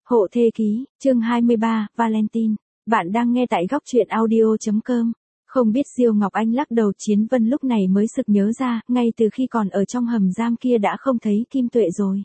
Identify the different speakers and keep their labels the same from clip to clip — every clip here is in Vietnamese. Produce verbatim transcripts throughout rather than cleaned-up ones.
Speaker 1: Hộ thê ký, chương hai mươi ba, Valentine. Bạn đang nghe tại góc truyện audio chấm com. Không biết Diêu Ngọc Anh lắc đầu. Chiến Vân lúc này mới sực nhớ ra, ngay từ khi còn ở trong hầm giam kia đã không thấy Kim Tuệ rồi.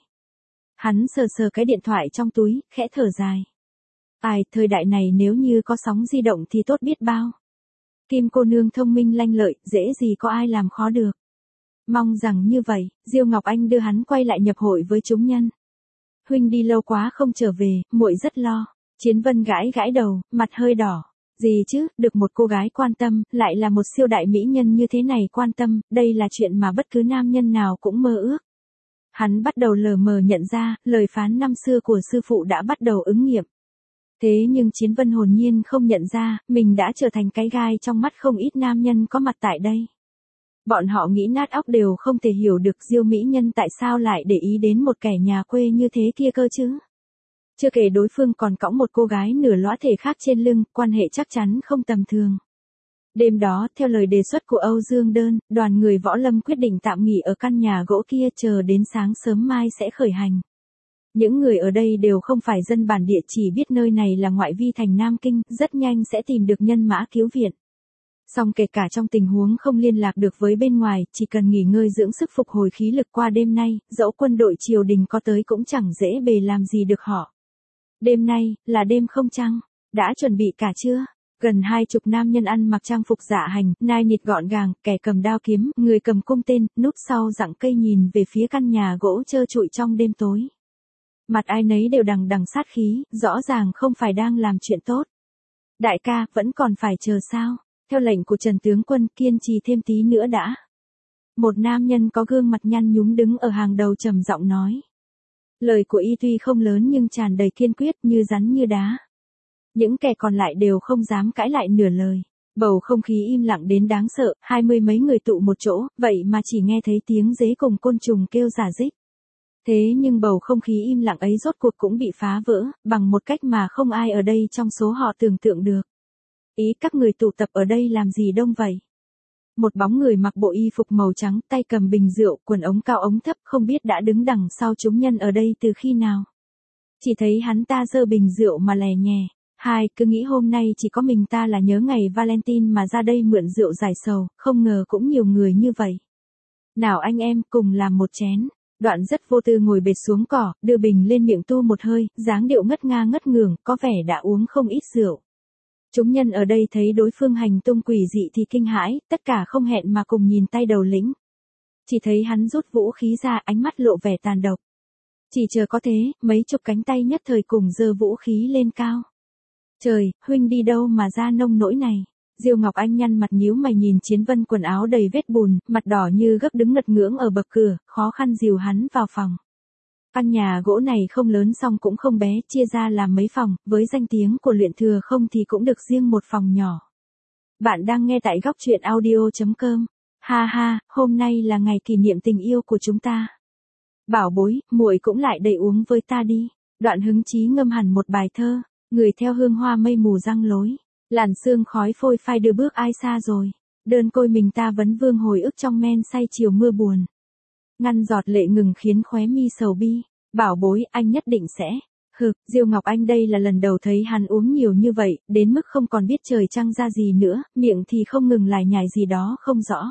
Speaker 1: Hắn sờ sờ cái điện thoại trong túi, khẽ thở dài. Ai, thời đại này nếu như có sóng di động thì tốt biết bao. Kim cô nương thông minh lanh lợi, dễ gì có ai làm khó được. Mong rằng như vậy, Diêu Ngọc Anh đưa hắn quay lại nhập hội với chúng nhân. Huynh đi lâu quá không trở về, muội rất lo. Chiến Vân gãi gãi đầu, mặt hơi đỏ. Gì chứ, được một cô gái quan tâm, lại là một siêu đại mỹ nhân như thế này quan tâm, đây là chuyện mà bất cứ nam nhân nào cũng mơ ước. Hắn bắt đầu lờ mờ nhận ra, lời phán năm xưa của sư phụ đã bắt đầu ứng nghiệm. Thế nhưng Chiến Vân hồn nhiên không nhận ra, mình đã trở thành cái gai trong mắt không ít nam nhân có mặt tại đây. Bọn họ nghĩ nát óc đều không thể hiểu được Diêu mỹ nhân tại sao lại để ý đến một kẻ nhà quê như thế kia cơ chứ. Chưa kể đối phương còn cõng một cô gái nửa lõa thể khác trên lưng, quan hệ chắc chắn không tầm thường. Đêm đó, theo lời đề xuất của Âu Dương Đơn, đoàn người võ lâm quyết định tạm nghỉ ở căn nhà gỗ kia chờ đến sáng sớm mai sẽ khởi hành. Những người ở đây đều không phải dân bản địa, chỉ biết nơi này là ngoại vi thành Nam Kinh, rất nhanh sẽ tìm được nhân mã cứu viện. Song kể cả trong tình huống không liên lạc được với bên ngoài, chỉ cần nghỉ ngơi dưỡng sức phục hồi khí lực qua đêm nay, dẫu quân đội triều đình có tới cũng chẳng dễ bề làm gì được họ. Đêm nay, là đêm không trăng, đã chuẩn bị cả chưa? Gần hai chục nam nhân ăn mặc trang phục dạ hành, nai nịt gọn gàng, kẻ cầm đao kiếm, người cầm cung tên, núp sau rặng cây nhìn về phía căn nhà gỗ trơ trụi trong đêm tối. Mặt ai nấy đều đằng đằng sát khí, rõ ràng không phải đang làm chuyện tốt. Đại ca, vẫn còn phải chờ sao? Theo lệnh của Trần tướng quân, kiên trì thêm tí nữa đã. Một nam nhân có gương mặt nhăn nhúm đứng ở hàng đầu trầm giọng nói. Lời của y tuy không lớn nhưng tràn đầy kiên quyết, như rắn như đá. Những kẻ còn lại đều không dám cãi lại nửa lời. Bầu không khí im lặng đến đáng sợ, hai mươi mấy người tụ một chỗ, vậy mà chỉ nghe thấy tiếng dế cùng côn trùng kêu rả rích. Thế nhưng bầu không khí im lặng ấy rốt cuộc cũng bị phá vỡ, bằng một cách mà không ai ở đây trong số họ tưởng tượng được. Ý các người tụ tập ở đây làm gì đông vậy? Một bóng người mặc bộ y phục màu trắng, tay cầm bình rượu, quần ống cao ống thấp, không biết đã đứng đằng sau chúng nhân ở đây từ khi nào. Chỉ thấy hắn ta giơ bình rượu mà lè nhè. Hai, cứ nghĩ hôm nay chỉ có mình ta là nhớ ngày Valentine mà ra đây mượn rượu giải sầu, không ngờ cũng nhiều người như vậy. Nào anh em, cùng làm một chén. Đoạn rất vô tư ngồi bệt xuống cỏ, đưa bình lên miệng tu một hơi, dáng điệu ngất nga ngất ngưởng, có vẻ đã uống không ít rượu. Chúng nhân ở đây thấy đối phương hành tung quỷ dị thì kinh hãi, tất cả không hẹn mà cùng nhìn tay đầu lĩnh. Chỉ thấy hắn rút vũ khí ra, ánh mắt lộ vẻ tàn độc. Chỉ chờ có thế, mấy chục cánh tay nhất thời cùng giơ vũ khí lên cao. Trời, huynh đi đâu mà ra nông nỗi này? Diêu Ngọc Anh nhăn mặt nhíu mày nhìn Chiến Vân quần áo đầy vết bùn, mặt đỏ như gấp đứng ngật ngưỡng ở bậc cửa, khó khăn dìu hắn vào phòng. Căn nhà gỗ này không lớn song cũng không bé, chia ra làm mấy phòng, với danh tiếng của Luyện Thừa Không thì cũng được riêng một phòng nhỏ. Bạn đang nghe tại góc truyện audio chấm com. Ha ha, hôm nay là ngày kỷ niệm tình yêu của chúng ta. Bảo bối, muội cũng lại đây uống với ta đi. Đoạn hứng chí ngâm hẳn một bài thơ, người theo hương hoa mây mù răng lối. Làn sương khói phôi phai đưa bước ai xa rồi. Đơn côi mình ta vấn vương hồi ức trong men say chiều mưa buồn. Ngăn giọt lệ ngừng khiến khóe mi sầu bi. Bảo bối, anh nhất định sẽ. Hừ, Diêu Ngọc Anh đây là lần đầu thấy hắn uống nhiều như vậy, đến mức không còn biết trời trăng ra gì nữa, miệng thì không ngừng lải nhải gì đó không rõ.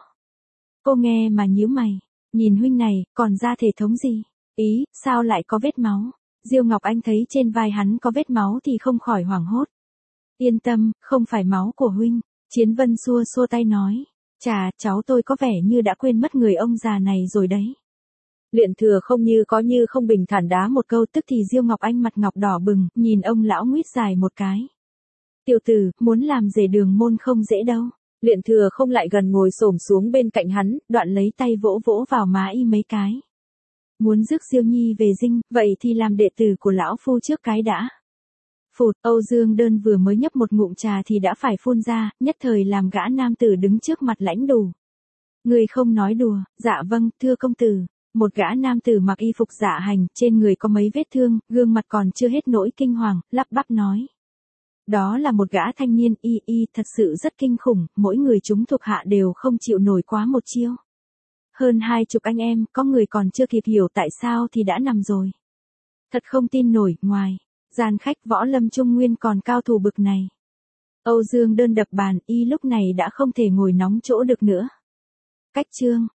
Speaker 1: Cô nghe mà nhíu mày. Nhìn huynh này, còn ra thể thống gì? Ý, sao lại có vết máu? Diêu Ngọc Anh thấy trên vai hắn có vết máu thì không khỏi hoảng hốt. Yên tâm, không phải máu của huynh. Chiến Vân xua xua tay nói. Chà, cháu tôi có vẻ như đã quên mất người ông già này rồi đấy. Luyện Thừa Không như có như không bình thản đá một câu, tức thì Diêu Ngọc Anh mặt ngọc đỏ bừng, nhìn ông lão nguýt dài một cái. Tiểu tử, muốn làm rể đường môn không dễ đâu. Luyện Thừa Không lại gần ngồi xổm xuống bên cạnh hắn, đoạn lấy tay vỗ vỗ vào má y mấy cái. Muốn rước Diêu Nhi về dinh, vậy thì làm đệ tử của lão phu trước cái đã. Phụt, Âu Dương Đơn vừa mới nhấp một ngụm trà thì đã phải phun ra, nhất thời làm gã nam tử đứng trước mặt lãnh đủ. Người không nói đùa, dạ vâng, thưa công tử. Một gã nam tử mặc y phục dạ hành, trên người có mấy vết thương, gương mặt còn chưa hết nỗi kinh hoàng, lắp bắp nói. Đó là một gã thanh niên y y thật sự rất kinh khủng, mỗi người chúng thuộc hạ đều không chịu nổi quá một chiêu. Hơn hai chục anh em, có người còn chưa kịp hiểu tại sao thì đã nằm rồi. Thật không tin nổi, ngoài. Gian khách võ lâm Trung Nguyên còn cao thủ bực này. Âu Dương đơn đập bàn, y lúc này đã không thể ngồi nóng chỗ được nữa. Cách chương